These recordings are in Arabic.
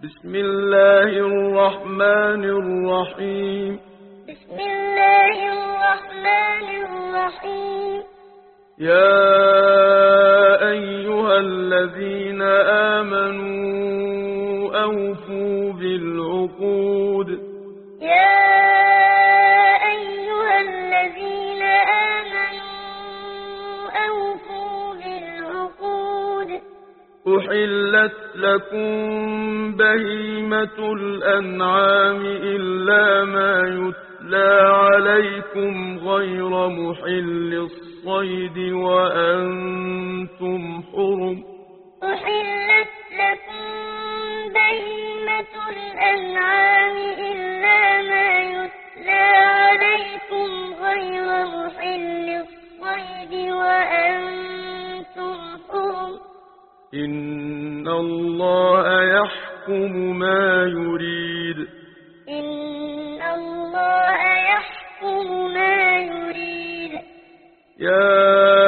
بسم الله الرحمن الرحيم. بسم الله الرحمن الرحيم. يا أيها الذين آمنوا أوفوا بالعقود. يا أيها الذين آمنوا أوفوا بالعقود. أحلت لكم بهيمة الأنعام إلا ما يتلى عليكم غير محل الصيد وأنتم حرم. أحلت لكم بهيمة الأنعام إلا ما يتلى عليكم غير محل الصيد وأنتم حرم. إن الله يحكم ما يريد. إن الله يحكم ما يريد. يا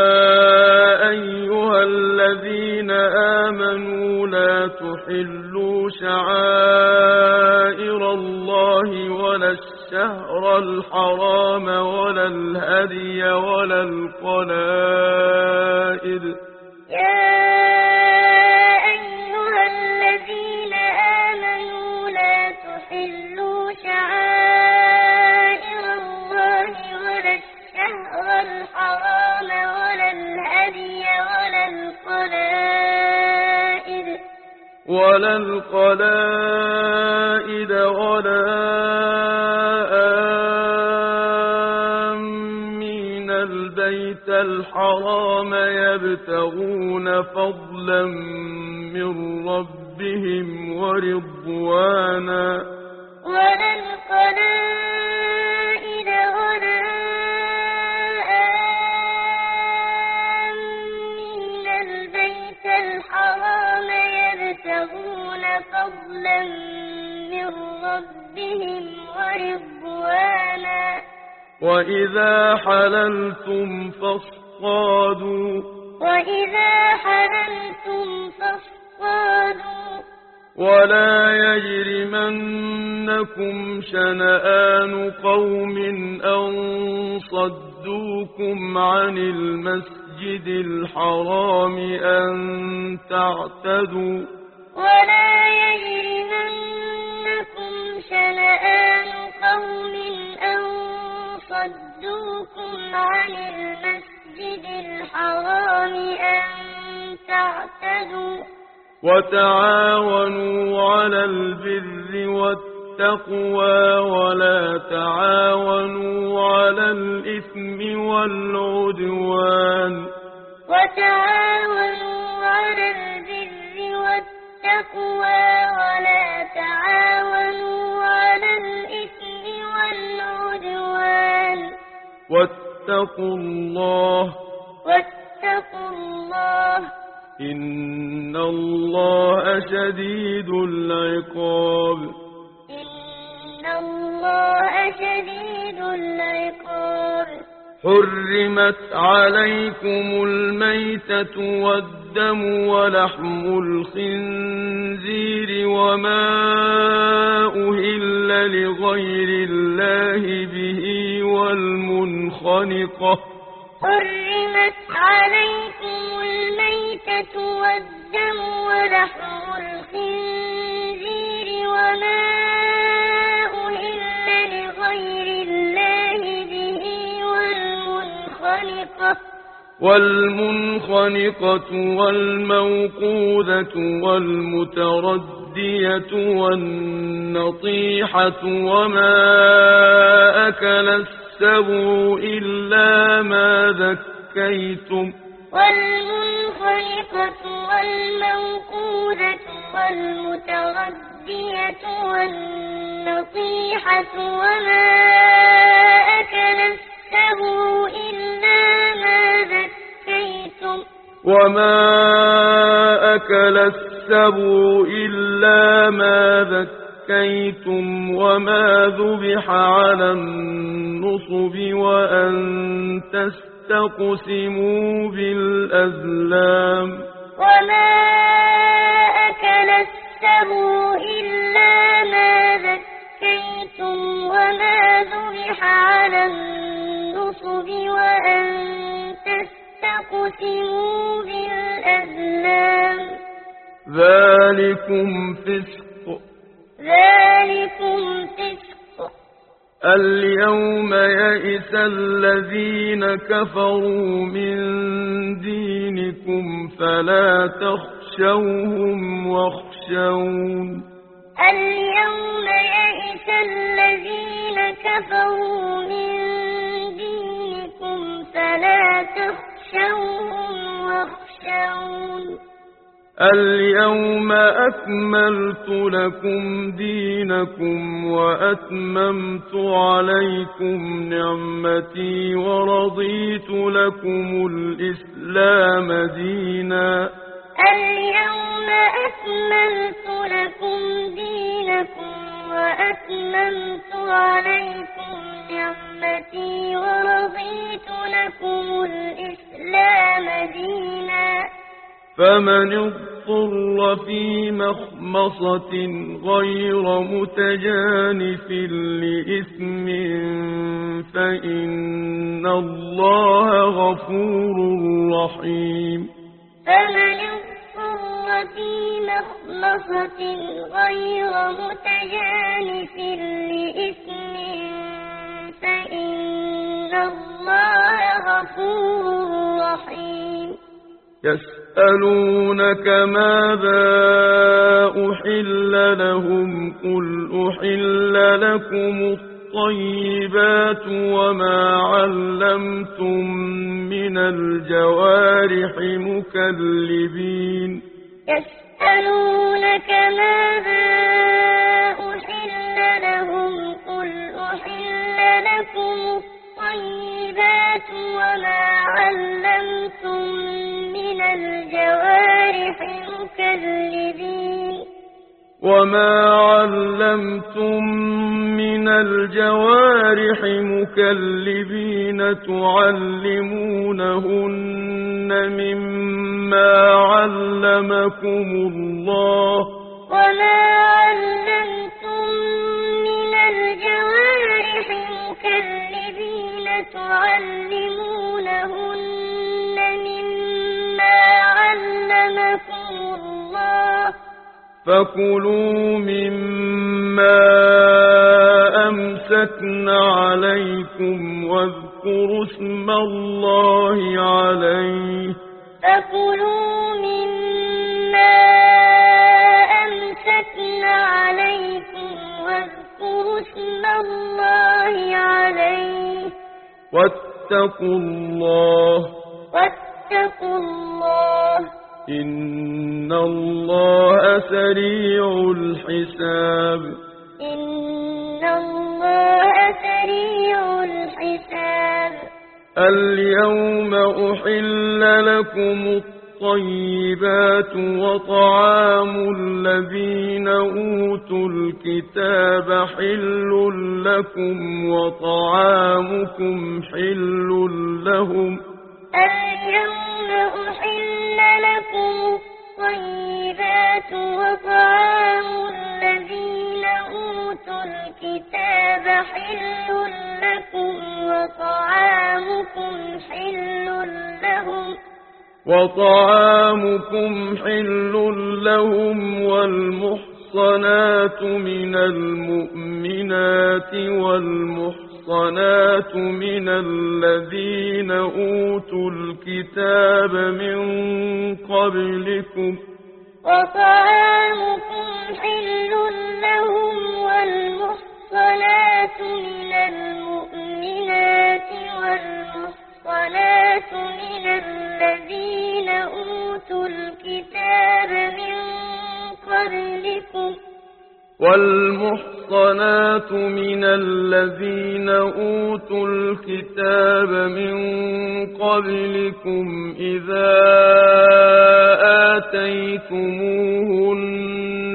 أيها الذين آمنوا لا تحلوا شعائر الله ولا الشهر الحرام ولا الهدي ولا القلائد. يا أيها الذين آمنوا لا تحلوا شعائر الله ولا الشهر الحرام ولا الهدي ولا القلائد ولا آمين البيت الحرام يبتغون فضلا من ربهم ورضوانا. ولا القلائد ولا آمين البيت الحرام يبتغون فضلا من ربهم ورضوانا. وإذا حللتم فاصطادوا. وإذا حللتم فاصطادوا. ولا يجرمنكم شنآن قوم أن صدوكم عن المسجد الحرام أن تعتدوا. ولا يجرمنكم شنآن قوم أن صدوكم عن المسجد الحرام أن تعتدوا. وتعاونوا على البر والتقوى ولا تعاونوا على الإثم والعدوان. وتعاونوا على البر والتقوى ولا تعاونوا على الإثم والعدوان. واتقوا الله. واتقوا الله. إن الله شديد العقاب. إن الله شديد العقاب. حرمت عليكم الميتة والدم ولحم الخنزير وما أهل لغير الله به والمنخنقة. حرمت عليكم الميتة والدم ولحم الخنزير وما أهل لغير الله به والمنخنقة والموقوذة والمتردية والنطيحة وما أكل السبع إلا ما ذكيتم. والمنخنقة والموقوذة والمتردية والنطيحة وما أكل السبع إلا ما ذكيتم. وما أكل السبع إلا ما ذكيتم وما ذبح على النصب وأن تستقسموا بالأزلام. وما أكل السبع تستووا إلا ما ذكيتم وما ذبح على النصب وأن تستقسموا بالأزلام ذلكم فسق. اليوم يئس الذين كفروا من دينكم فلا تخشوهم واخشون. اليوم يئس الذين كفروا من دينكم فلا تخشوهم واخشون. اليوم أكملت لكم دينكم وأتممت عليكم نعمتي ورضيت لكم الإسلام دينا. اليوم أكملت لكم دينكم وأتممت عليكم نعمتي ورضيت لكم الإسلام دينا. فمن اضطر في مخمصة غير متجانف لإثم فإن الله غفور رحيم. فمن اضطر في مخمصة غير متجانف لإثم فإن الله غفور رحيم. يسألونك ماذا أحل لهم قل أحل لكم الطيبات وما علمتم من الجوارح مكلبين. يسألونك ماذا أحل لهم قل أحل لكم الطيبات وما علمتم من الجوارح مكلبين تعلمونهن مما علمكم الله. وما علمتم من الجوارح مكلبين تعلمونهن مما علمكم الله. فكلوا مما أمسكن عليكم واذكروا اسم الله عليه. فكلوا مما أمسكن عليكم واذكروا اسم الله عليه. واتقوا الله إن الله سريع الحساب. إن الله سريع الحساب. اليوم أحل لكم الطيبات وطعام الذين أوتوا الكتاب حل لكم وطعامكم حل لهم. اليوم أحل لكم الطيبات وطعام الذين أوتوا الكتاب حل لكم وطعامكم حل لهم والمحصنات من المؤمنات والمحصنات من الذين أوتوا الكتاب من قبلكم. وطعامكم حل لهم والمحصنات من المؤمنات والمحصنات من الذين أوتوا الكتاب من قبلكم. والمحصنات من الذين أوتوا الكتاب من قبلكم إذا آتيتموهن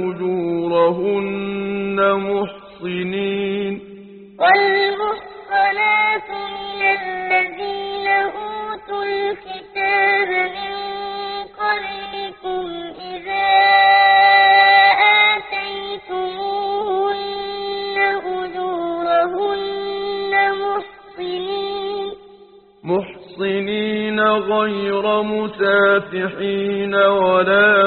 أجورهن محصنين. والمحصنات من الذين أوتوا الكتاب من قبلكم إذا غير مسافحين ولا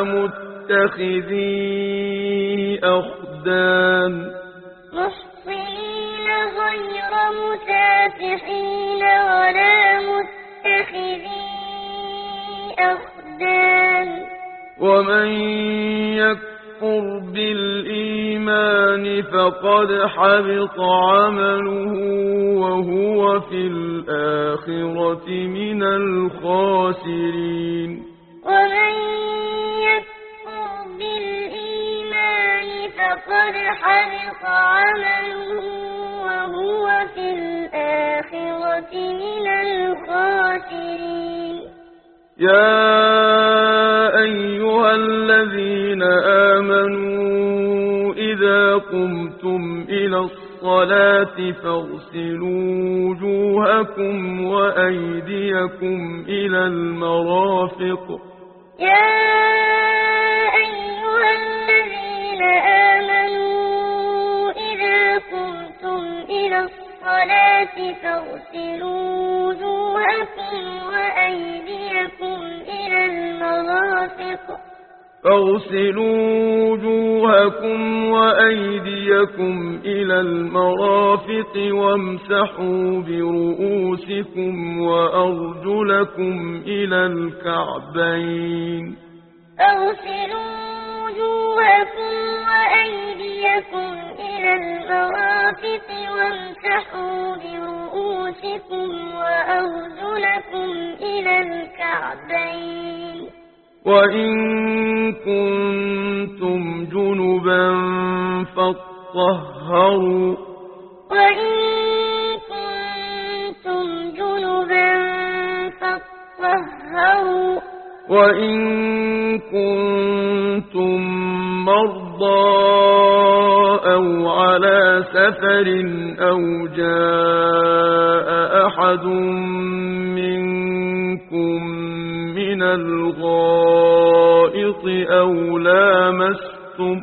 متخذي أخدان محصنين غير مسافحين ولا متخذي أخدان ومن يكفر بالإيمان فقد حبط عمله وهو في الآخرة من الخاسرين ومن يكفر بالإيمان فقد حبط عمله وهو في الآخرة من الخاسرين يا أيها الذين آمنوا إذا قمتم إلى الصلاة فاغسلوا وجوهكم وأيديكم إلى المرافق يا أيها الذين آمنوا إذا قمتم إلى الصلاة فاغسلوا وجوهكم وأيديكم إلى المرافق وامسحوا برؤوسكم وأرجلكم إلى الكعبين فاغسلوا وجوهكم وأيديكم إلى المرافق وامسحوا برؤوسكم وأرجلكم إلى الكعبين وإن كنتم جنبا فاطهروا وإن كنتم مرضى أو على سفر أو جاء أحد منكم من الغائط أو لامستم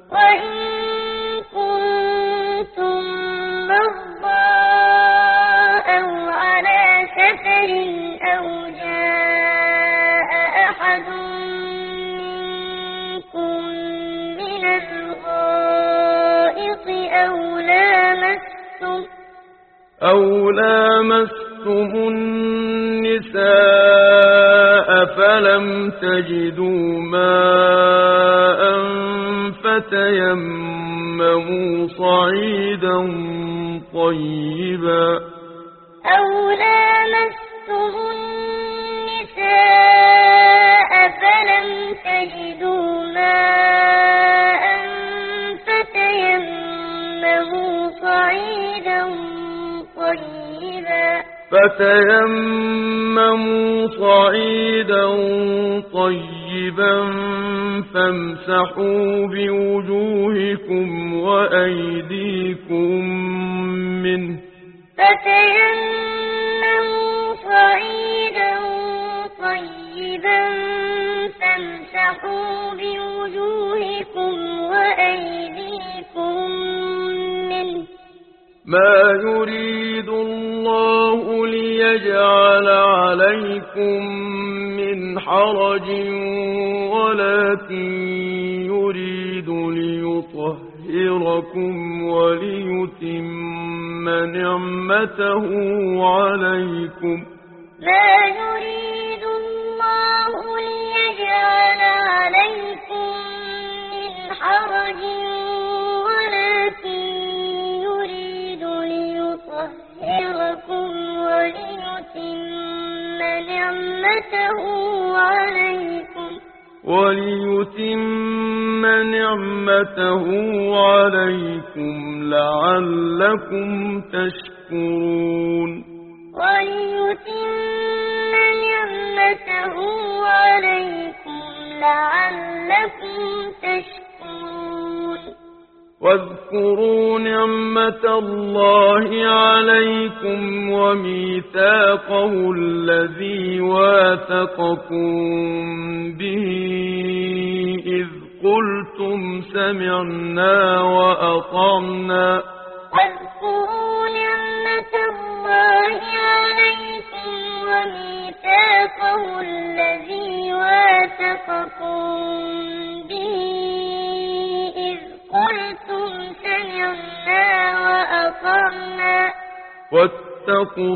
أو لامستم النساء فلم تجدوا ماء فتيمموا صعيدا طيبا فامسحوا بوجوهكم وأيديكم منه ما يريد الله ليجعل عليكم من حرج ولكن يريد ليطهركم وليتم نعمته عليكم ما يريد الله ليجعل عليكم من حرج ولكن يريد ليطهركم وليتم نعمته عليكم لعلكم تشكرون واذكروا نعمة الله عليكم وميثاقه الذي واثقكم به إذ قلتم سمعنا وأطعنا واذكروا نعمة الله عليكم وميثاقه ميثاقه الذي واثقكم به إذ قلتم سمعنا وأطعنا واتقوا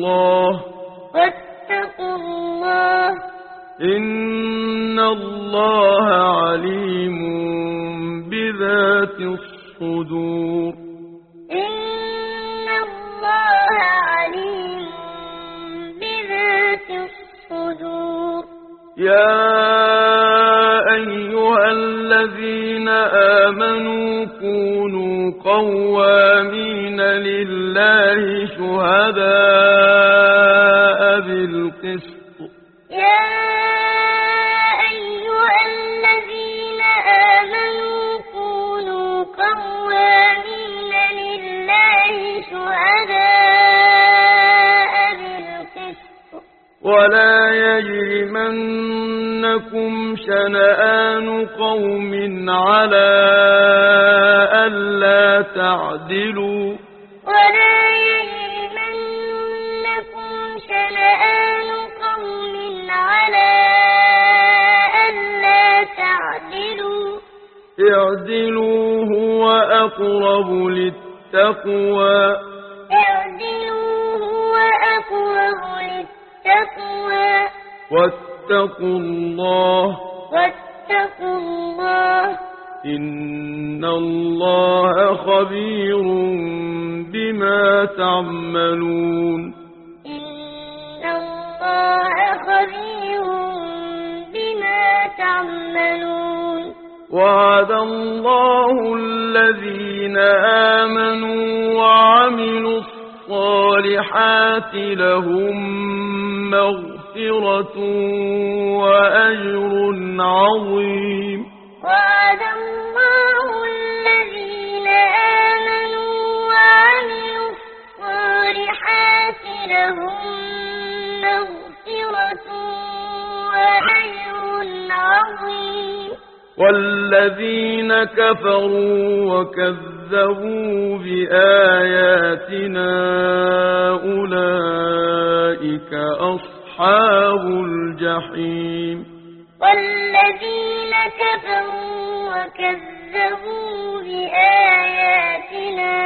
الله إن الله عليم بذات الصدور إن الله عليم بذات الصدور يا أيها الذين آمنوا كونوا قوامين لله شهداء بالقسط يا أيها الذين آمنوا كونوا قوامين لله شهداء بالقسط ولا يجرمنكم شنآن قوم على ألا تعدلوا ولا يجرمنكم شنآن قوم على ألا تعدلوا اعدلوا هو أقرب للتقوى اعدلوا هو أقرب للتقوى واتقوا الله إن الله خبير بما تعملون إن الله خبير بما تعملون وعد الله الذين آمنوا وعملوا الصالحات لهم مغفرة وأجر عظيم وعد الله الذين آمنوا وعملوا الصالحات لهم مغفرة وأجر عظيم والذين كفروا وكذبوا بآياتنا أولئك أصحاب الجحيم والذين كفروا وكذبوا بآياتنا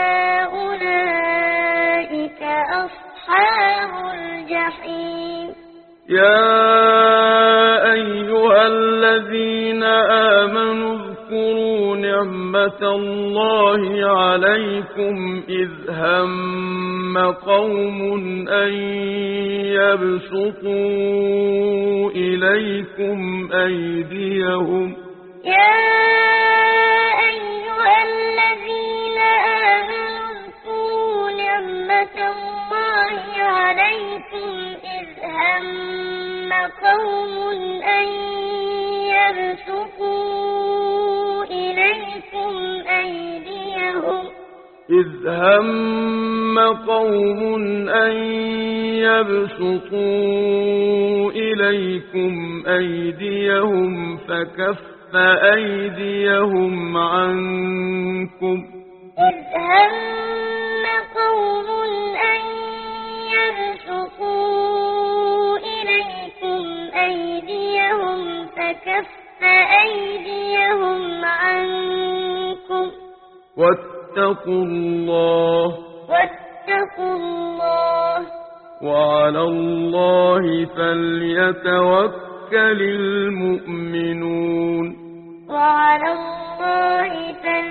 أولئك أصحاب الجحيم يا أيها الذين آمنوا اذكروا نعمة الله عليكم إذ هم قوم أن يبسطوا إليكم أيديهم يا أيها الذين آمنوا اذكروا نعمة الله عليكم إذ هم قوم أن يبسطوا إليكم أيديهم إذ هم قوم أن يبسطوا إليكم أيديهم فكف أيديهم عنكم إذ هم قوم أن يبسطوا إليكم أيديهم فكف أيديهم عنكم واتقوا الله وعلى الله فليتوكل المؤمنون وعلى الله فليتوكل